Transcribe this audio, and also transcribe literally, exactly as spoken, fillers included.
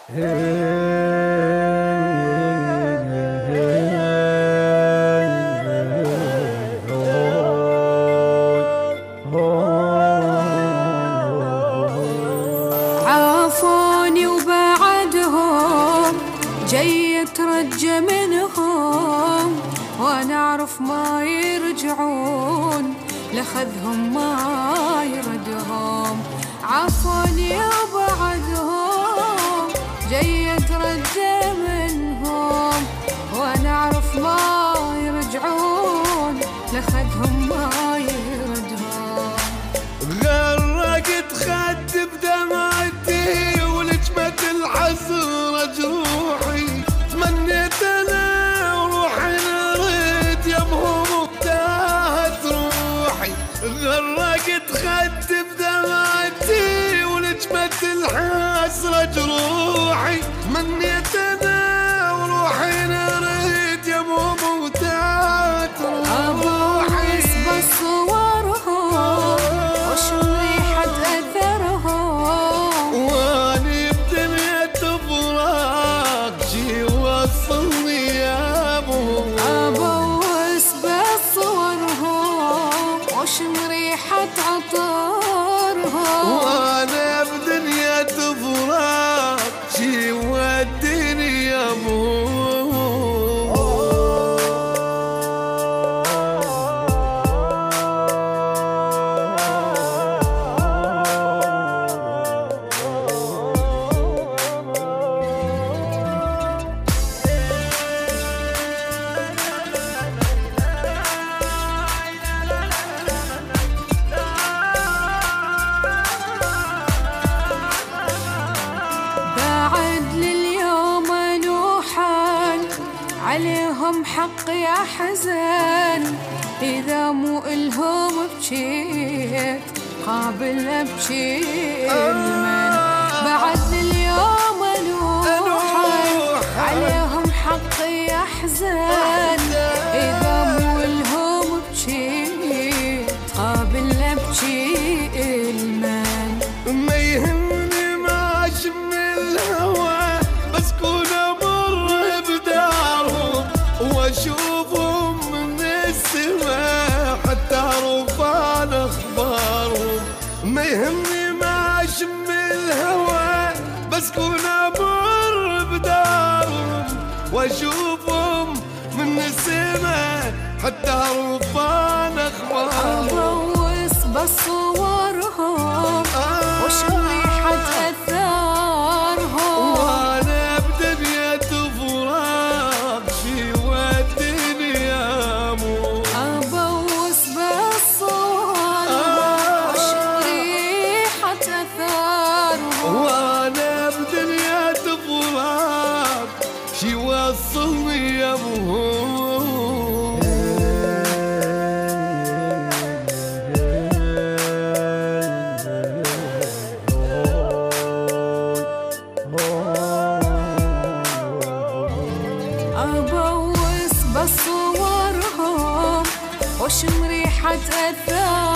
عافوني وبعدهم جاي يترجى منهم، وانا اعرف ما يرجعون لخذهم ما يردهم. عافوني وبعدهم جاي يترجى منهم، وانا اعرف ما يرجعون لخذهم ما يردهم. غرقت خد بدمعتي ولجمة الحسرة جروحي، تمنيت انا وروحي نريد يمهم وتاهت روحي. غرقت خد بدمعتي ولجمة الحسرة جروحي، تمنيت انا وروحي نريد يمهم وتاهت روحي. بصورهم وشم ريحة أثرهم، واني بدنيا تفراق شي وصلني يا ابو. أبوس بصورهم وشم ريحة عطرهم، وانا بدنيا تفراق شي وديني يا ابو. عليهم حق يا حزن، إذا مو إلهم بجيت قابل أبكي المن. بعد اليوم أنوحن عليهم حق يا حزن، إذا مو إلهم بجيت قابل أبكي المن. ما يهمني ما أشم الهوى، بس كون أمر بدارهم واشوفهم من السماء حتى اعرف عن اخبارهم. ما يهمني ما اشم الهوى، بس كون امر بدارهم واشوفهم من السماء حتى اعرف عن اخبارهم. أبوس بصورهم وشم ريحة أثارهم، وانا بدنيا تفراق شي وديني يا مو. أبوس بصورهم وشم ريحة أثارهم، وانا بدنيا تفراق شي وصلني يا ابو. أبوس بصورهم وشم ريحة أثارهم.